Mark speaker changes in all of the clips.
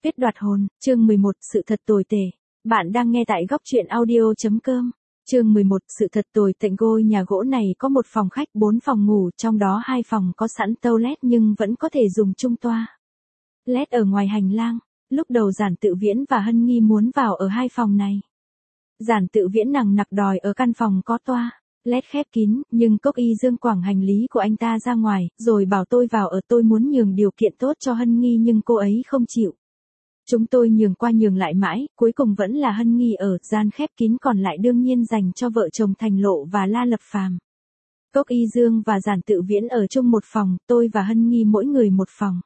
Speaker 1: Kết đoạt hồn, chương 11, sự thật tồi tệ. Bạn đang nghe tại góc truyện audio.com. Chương 11, sự thật tồi tệ. Ngôi nhà gỗ này có một phòng khách, 4 phòng ngủ, trong đó 2 phòng có sẵn toilet nhưng vẫn có thể dùng chung toa. LED ở ngoài hành lang. Lúc đầu Giản Tự Viễn và Hân Nghi muốn vào ở 2 phòng này. Giản Tự Viễn nằng nặc đòi ở căn phòng có toa. LED khép kín, nhưng Cốc Y Dương quẳng hành lý của anh ta ra ngoài, rồi bảo tôi vào ở. Tôi muốn nhường điều kiện tốt cho Hân Nghi nhưng cô ấy không chịu. Chúng tôi nhường qua nhường lại mãi, cuối cùng vẫn là Hân Nghi ở. Gian khép kín còn lại đương nhiên dành cho vợ chồng Thành Lộ và La Lập Phàm. Cốc Y Dương và Giản Tự Viễn ở chung một phòng, tôi và Hân Nghi mỗi người một phòng.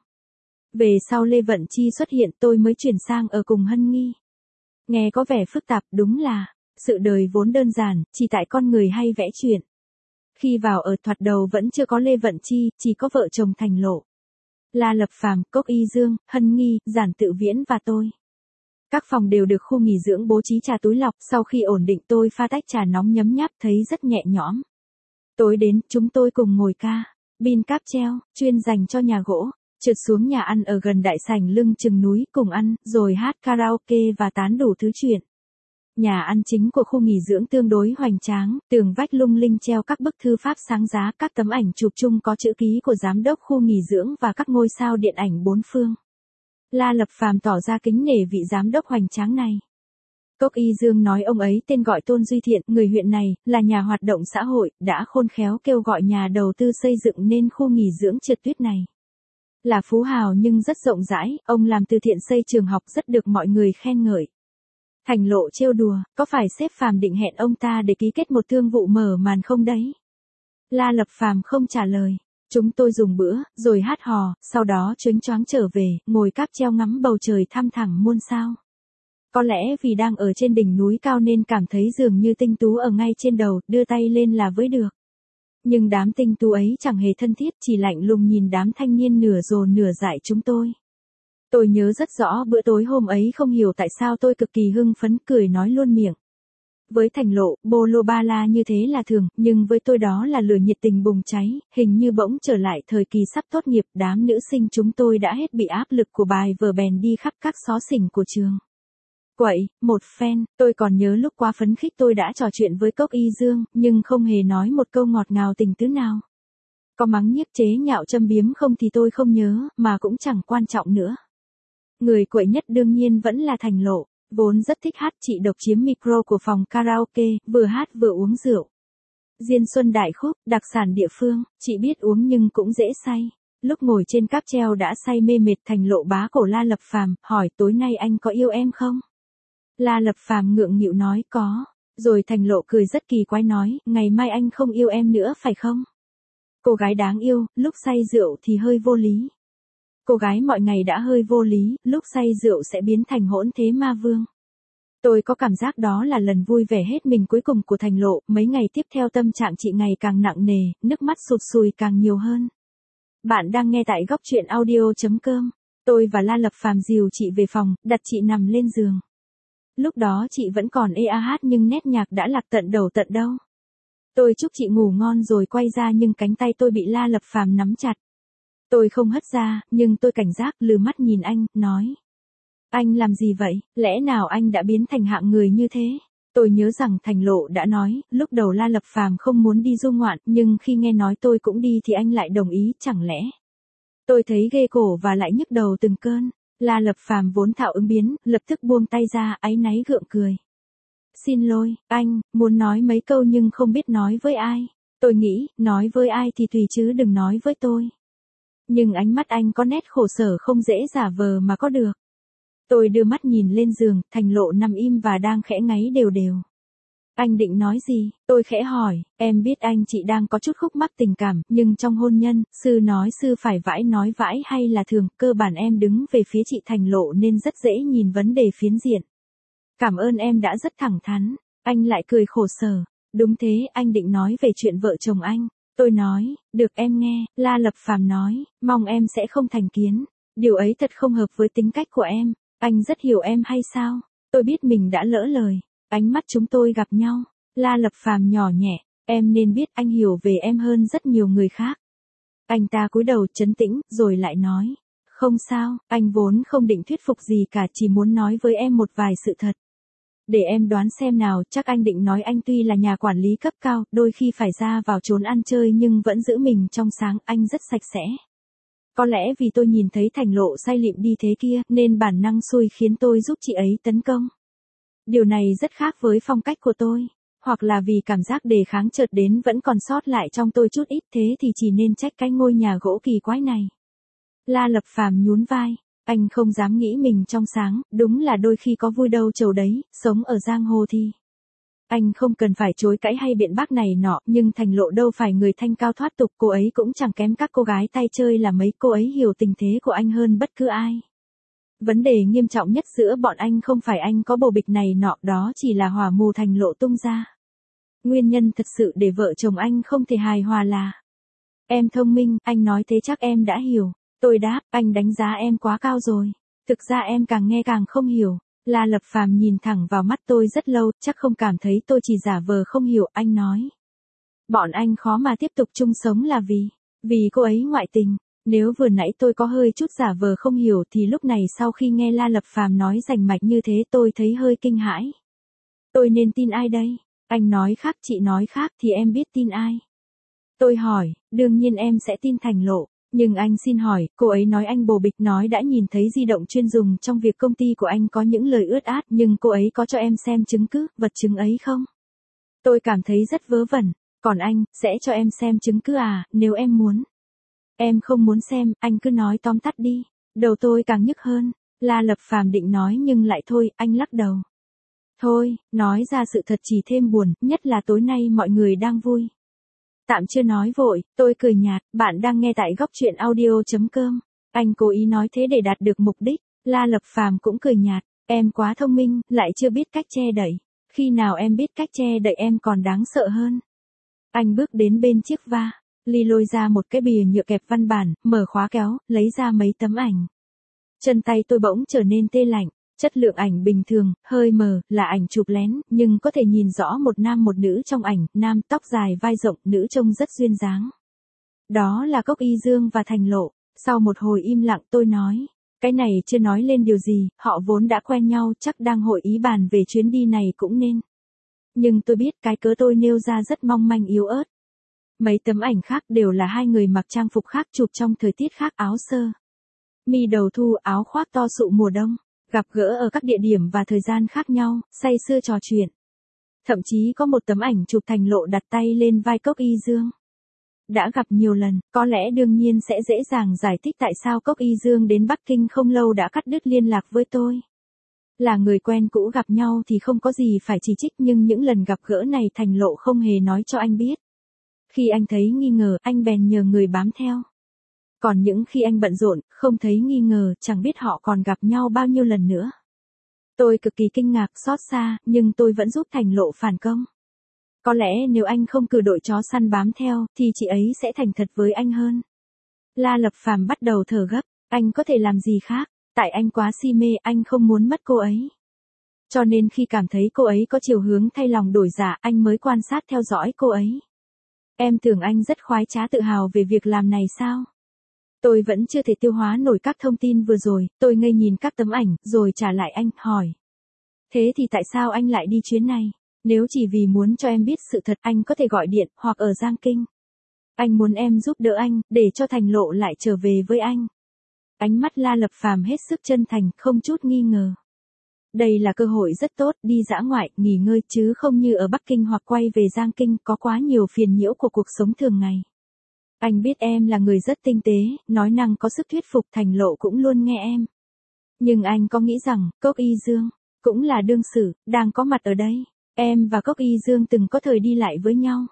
Speaker 1: Về sau Lê Vận Chi xuất hiện, tôi mới chuyển sang ở cùng Hân Nghi. Nghe có vẻ phức tạp, đúng là sự đời vốn đơn giản, chỉ tại con người hay vẽ chuyện. Khi vào ở thoạt đầu vẫn chưa có Lê Vận Chi, chỉ có vợ chồng Thành Lộ, La Lập Phàm, Cốc Y Dương, Hân Nghi, Giản Tự Viễn và tôi. Các phòng đều được khu nghỉ dưỡng bố trí trà túi lọc, sau khi ổn định tôi pha tách trà nóng nhấm nháp thấy rất nhẹ nhõm. Tối đến, chúng tôi cùng ngồi ca bin cáp treo, chuyên dành cho nhà gỗ, trượt xuống nhà ăn ở gần đại sảnh lưng chừng núi cùng ăn, rồi hát karaoke và tán đủ thứ chuyện. Nhà ăn chính của khu nghỉ dưỡng tương đối hoành tráng, tường vách lung linh treo các bức thư pháp sáng giá, các tấm ảnh chụp chung có chữ ký của giám đốc khu nghỉ dưỡng và các ngôi sao điện ảnh bốn phương. La Lập Phàm tỏ ra kính nể vị giám đốc hoành tráng này. Cốc Y Dương nói ông ấy tên gọi Tôn Duy Thiện, người huyện này, là nhà hoạt động xã hội, đã khôn khéo kêu gọi nhà đầu tư xây dựng nên khu nghỉ dưỡng trượt tuyết này. Là phú hào nhưng rất rộng rãi, ông làm từ thiện xây trường học rất được mọi người khen ngợi. Thành Lộ trêu đùa, có phải sếp Phàm định hẹn ông ta để ký kết một thương vụ mở màn không đấy? La Lập Phàm không trả lời. Chúng tôi dùng bữa, rồi hát hò, sau đó chớnh choáng trở về, ngồi cáp treo ngắm bầu trời thăm thẳng muôn sao. Có lẽ vì đang ở trên đỉnh núi cao nên cảm thấy dường như tinh tú ở ngay trên đầu, đưa tay lên là với được. Nhưng đám tinh tú ấy chẳng hề thân thiết, chỉ lạnh lùng nhìn đám thanh niên nửa rồ nửa dại chúng tôi. Tôi nhớ rất rõ bữa tối hôm ấy, không hiểu tại sao tôi cực kỳ hưng phấn, cười nói luôn miệng. Với Thành Lộ, bolo ba la như thế là thường, nhưng với tôi đó là lửa nhiệt tình bùng cháy, hình như bỗng trở lại thời kỳ sắp tốt nghiệp, đám nữ sinh chúng tôi đã hết bị áp lực của bài vở bèn đi khắp các xó xỉnh của trường. Quậy, một phen, tôi còn nhớ lúc quá phấn khích tôi đã trò chuyện với Cốc Y Dương, nhưng không hề nói một câu ngọt ngào tình tứ nào. Có mắng nhiếc chế nhạo châm biếm không thì tôi không nhớ, mà cũng chẳng quan trọng nữa. Người quậy nhất đương nhiên vẫn là Thành Lộ, vốn rất thích hát, chị độc chiếm micro của phòng karaoke, vừa hát vừa uống rượu. Diên Xuân Đại Khúc, đặc sản địa phương, chị biết uống nhưng cũng dễ say. Lúc ngồi trên cáp treo đã say mê mệt, Thành Lộ bá cổ La Lập Phàm, hỏi tối nay anh có yêu em không? La Lập Phàm ngượng nghịu nói có, rồi Thành Lộ cười rất kỳ quái nói, ngày mai anh không yêu em nữa phải không? Cô gái đáng yêu, lúc say rượu thì hơi vô lý. Cô gái mọi ngày đã hơi vô lý, lúc say rượu sẽ biến thành hỗn thế ma vương. Tôi có cảm giác đó là lần vui vẻ hết mình cuối cùng của Thành Lộ, mấy ngày tiếp theo tâm trạng chị ngày càng nặng nề, nước mắt sụt sùi càng nhiều hơn. Bạn đang nghe tại góc truyện audio.com. Tôi và La Lập Phàm dìu chị về phòng, đặt chị nằm lên giường. Lúc đó chị vẫn còn ê a hát nhưng nét nhạc đã lạc tận đầu tận đâu. Tôi chúc chị ngủ ngon rồi quay ra nhưng cánh tay tôi bị La Lập Phàm nắm chặt. Tôi không hất ra, nhưng tôi cảnh giác, lừ mắt nhìn anh, nói. Anh làm gì vậy, lẽ nào anh đã biến thành hạng người như thế? Tôi nhớ rằng Thành Lộ đã nói, lúc đầu La Lập Phàm không muốn đi du ngoạn, nhưng khi nghe nói tôi cũng đi thì anh lại đồng ý, chẳng lẽ? Tôi thấy ghê cổ và lại nhức đầu từng cơn. La Lập Phàm vốn thạo ứng biến, lập tức buông tay ra, áy náy gượng cười. Xin lỗi, anh, muốn nói mấy câu nhưng không biết nói với ai. Tôi nghĩ, nói với ai thì tùy chứ đừng nói với tôi. Nhưng ánh mắt anh có nét khổ sở không dễ giả vờ mà có được. Tôi đưa mắt nhìn lên giường, Thành Lộ nằm im và đang khẽ ngáy đều đều. Anh định nói gì? Tôi khẽ hỏi, em biết anh chị đang có chút khúc mắc tình cảm, nhưng trong hôn nhân, sư nói sư phải vãi nói vãi hay là thường, cơ bản em đứng về phía chị Thành Lộ nên rất dễ nhìn vấn đề phiến diện. Cảm ơn em đã rất thẳng thắn. Anh lại cười khổ sở. Đúng thế, anh định nói về chuyện vợ chồng anh. Tôi nói, được em nghe. La Lập Phàm nói, mong em sẽ không thành kiến. Điều ấy thật không hợp với tính cách của em. Anh rất hiểu em hay sao? Tôi biết mình đã lỡ lời. Ánh mắt chúng tôi gặp nhau. La Lập Phàm nhỏ nhẹ, em nên biết anh hiểu về em hơn rất nhiều người khác. Anh ta cúi đầu trấn tĩnh, rồi lại nói, Không sao, anh vốn không định thuyết phục gì cả, chỉ muốn nói với em một vài sự thật. Để em đoán xem nào, chắc anh định nói anh tuy là nhà quản lý cấp cao, đôi khi phải ra vào trốn ăn chơi nhưng vẫn giữ mình trong sáng, anh rất sạch sẽ. Có lẽ vì tôi nhìn thấy Thành Lộ say lịm đi thế kia, nên bản năng xui khiến tôi giúp chị ấy tấn công. Điều này rất khác với phong cách của tôi. Hoặc là vì cảm giác đề kháng chợt đến vẫn còn sót lại trong tôi chút ít, thế thì chỉ nên trách cái ngôi nhà gỗ kỳ quái này. La Lập Phàm nhún vai. Anh không dám nghĩ mình trong sáng, đúng là đôi khi có vui đâu chầu đấy, sống ở giang hồ thì. Anh không cần phải chối cãi hay biện bác này nọ, nhưng Thành Lộ đâu phải người thanh cao thoát tục, cô ấy cũng chẳng kém các cô gái tay chơi là mấy, cô ấy hiểu tình thế của anh hơn bất cứ ai. Vấn đề nghiêm trọng nhất giữa bọn anh không phải anh có bầu bịch này nọ, đó chỉ là hỏa mù Thành Lộ tung ra. Nguyên nhân thật sự để vợ chồng anh không thể hài hòa là: em thông minh, anh nói thế chắc em đã hiểu. Tôi đáp, anh đánh giá em quá cao rồi. Thực ra em càng nghe càng không hiểu. La Lập Phàm nhìn thẳng vào mắt tôi rất lâu, chắc không cảm thấy tôi chỉ giả vờ không hiểu, anh nói. Bọn anh khó mà tiếp tục chung sống là vì cô ấy ngoại tình. Nếu vừa nãy tôi có hơi chút giả vờ không hiểu thì lúc này sau khi nghe La Lập Phàm nói rành mạch như thế tôi thấy hơi kinh hãi. Tôi nên tin ai đây? Anh nói khác, chị nói khác thì em biết tin ai? Tôi hỏi, đương nhiên em sẽ tin Thành Lộ. Nhưng anh xin hỏi, cô ấy nói anh bồ bịch, nói đã nhìn thấy di động chuyên dùng trong việc công ty của anh có những lời ướt át, nhưng cô ấy có cho em xem chứng cứ, vật chứng ấy không? Tôi cảm thấy rất vớ vẩn. Còn anh, sẽ cho em xem chứng cứ à, nếu em muốn? Em không muốn xem, anh cứ nói tóm tắt đi. Đầu tôi càng nhức hơn. La Lập Phàm định nói nhưng lại thôi, anh lắc đầu. Thôi, nói ra sự thật chỉ thêm buồn, nhất là tối nay mọi người đang vui. Tạm chưa nói vội, tôi cười nhạt, bạn đang nghe tại góc truyện audio.com. Anh cố ý nói thế để đạt được mục đích. La Lập Phàm cũng cười nhạt, em quá thông minh, lại chưa biết cách che đậy. Khi nào em biết cách che đậy em còn đáng sợ hơn. Anh bước đến bên chiếc va ly, lôi ra một cái bìa nhựa kẹp văn bản, mở khóa kéo, lấy ra mấy tấm ảnh. Chân tay tôi bỗng trở nên tê lạnh. Chất lượng ảnh bình thường, hơi mờ, là ảnh chụp lén, nhưng có thể nhìn rõ một nam một nữ trong ảnh, nam tóc dài vai rộng, nữ trông rất duyên dáng. Đó là Cốc Y Dương và Thành Lộ. Sau một hồi im lặng tôi nói, cái này chưa nói lên điều gì, họ vốn đã quen nhau, chắc đang hội ý bàn về chuyến đi này cũng nên. Nhưng tôi biết cái cớ tôi nêu ra rất mong manh yếu ớt. Mấy tấm ảnh khác đều là hai người mặc trang phục khác, chụp trong thời tiết khác, áo sơ mi đầu thu, áo khoác to sụ mùa đông. Gặp gỡ ở các địa điểm và thời gian khác nhau, say sưa trò chuyện. Thậm chí có một tấm ảnh chụp Thành Lộ đặt tay lên vai Cốc Y Dương. Đã gặp nhiều lần, có lẽ đương nhiên sẽ dễ dàng giải thích tại sao Cốc Y Dương đến Bắc Kinh không lâu đã cắt đứt liên lạc với tôi. Là người quen cũ gặp nhau thì không có gì phải chỉ trích, nhưng những lần gặp gỡ này Thành Lộ không hề nói cho anh biết. Khi anh thấy nghi ngờ, anh bèn nhờ người bám theo. Còn những khi anh bận rộn, không thấy nghi ngờ, chẳng biết họ còn gặp nhau bao nhiêu lần nữa. Tôi cực kỳ kinh ngạc, xót xa, nhưng tôi vẫn giúp Thành Lộ phản công. Có lẽ nếu anh không cử đội chó săn bám theo, thì chị ấy sẽ thành thật với anh hơn. La Lập Phàm bắt đầu thở gấp, anh có thể làm gì khác, tại anh quá si mê, anh không muốn mất cô ấy. Cho nên khi cảm thấy cô ấy có chiều hướng thay lòng đổi dạ, anh mới quan sát theo dõi cô ấy. Em tưởng anh rất khoái trá tự hào về việc làm này sao? Tôi vẫn chưa thể tiêu hóa nổi các thông tin vừa rồi, tôi ngây nhìn các tấm ảnh, rồi trả lại anh, hỏi. Thế thì tại sao anh lại đi chuyến này? Nếu chỉ vì muốn cho em biết sự thật, anh có thể gọi điện, hoặc ở Giang Kinh. Anh muốn em giúp đỡ anh, để cho Thành Lộ lại trở về với anh. Ánh mắt La Lập Phàm hết sức chân thành, không chút nghi ngờ. Đây là cơ hội rất tốt, đi dã ngoại, nghỉ ngơi, chứ không như ở Bắc Kinh hoặc quay về Giang Kinh, có quá nhiều phiền nhiễu của cuộc sống thường ngày. Anh biết em là người rất tinh tế, nói năng có sức thuyết phục, Thành Lộ cũng luôn nghe em. Nhưng anh có nghĩ rằng, Cốc Y Dương, cũng là đương sự, đang có mặt ở đây. Em và Cốc Y Dương từng có thời đi lại với nhau.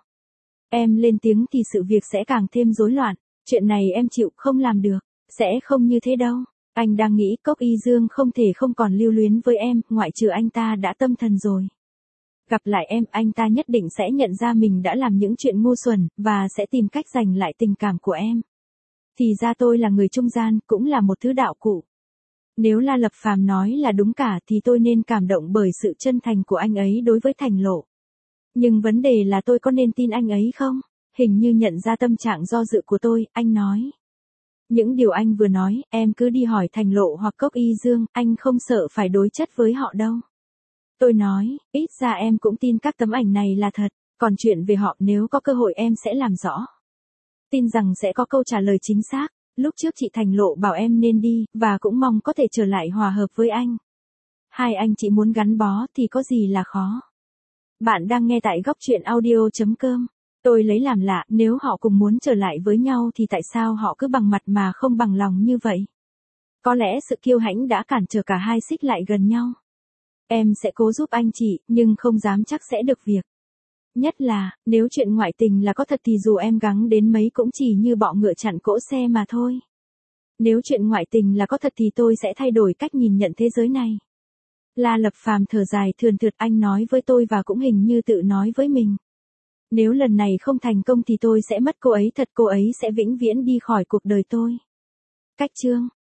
Speaker 1: Em lên tiếng thì sự việc sẽ càng thêm rối loạn. Chuyện này em chịu không làm được. Sẽ không như thế đâu. Anh đang nghĩ Cốc Y Dương không thể không còn lưu luyến với em, ngoại trừ anh ta đã tâm thần rồi. Gặp lại em, anh ta nhất định sẽ nhận ra mình đã làm những chuyện ngu xuẩn, và sẽ tìm cách giành lại tình cảm của em. Thì ra tôi là người trung gian, cũng là một thứ đạo cụ. Nếu La Lập Phàm nói là đúng cả thì tôi nên cảm động bởi sự chân thành của anh ấy đối với Thành Lộ. Nhưng vấn đề là tôi có nên tin anh ấy không? Hình như nhận ra tâm trạng do dự của tôi, anh nói. Những điều anh vừa nói, em cứ đi hỏi Thành Lộ hoặc Cốc Y Dương, anh không sợ phải đối chất với họ đâu. Tôi nói, ít ra em cũng tin các tấm ảnh này là thật, còn chuyện về họ nếu có cơ hội em sẽ làm rõ. Tin rằng sẽ có câu trả lời chính xác, lúc trước chị Thành Lộ bảo em nên đi, và cũng mong có thể trở lại hòa hợp với anh. Hai anh chị muốn gắn bó thì có gì là khó. Bạn đang nghe tại góc truyện audio.com. Tôi lấy làm lạ, nếu họ cùng muốn trở lại với nhau thì tại sao họ cứ bằng mặt mà không bằng lòng như vậy? Có lẽ sự kiêu hãnh đã cản trở cả hai xích lại gần nhau. Em sẽ cố giúp anh chị, nhưng không dám chắc sẽ được việc. Nhất là, nếu chuyện ngoại tình là có thật thì dù em gắng đến mấy cũng chỉ như bọ ngựa chặn cỗ xe mà thôi. Nếu chuyện ngoại tình là có thật thì tôi sẽ thay đổi cách nhìn nhận thế giới này. La Lập Phàm thở dài thườn thượt, anh nói với tôi và cũng hình như tự nói với mình. Nếu lần này không thành công thì tôi sẽ mất cô ấy thật, cô ấy sẽ vĩnh viễn đi khỏi cuộc đời tôi. Cách chương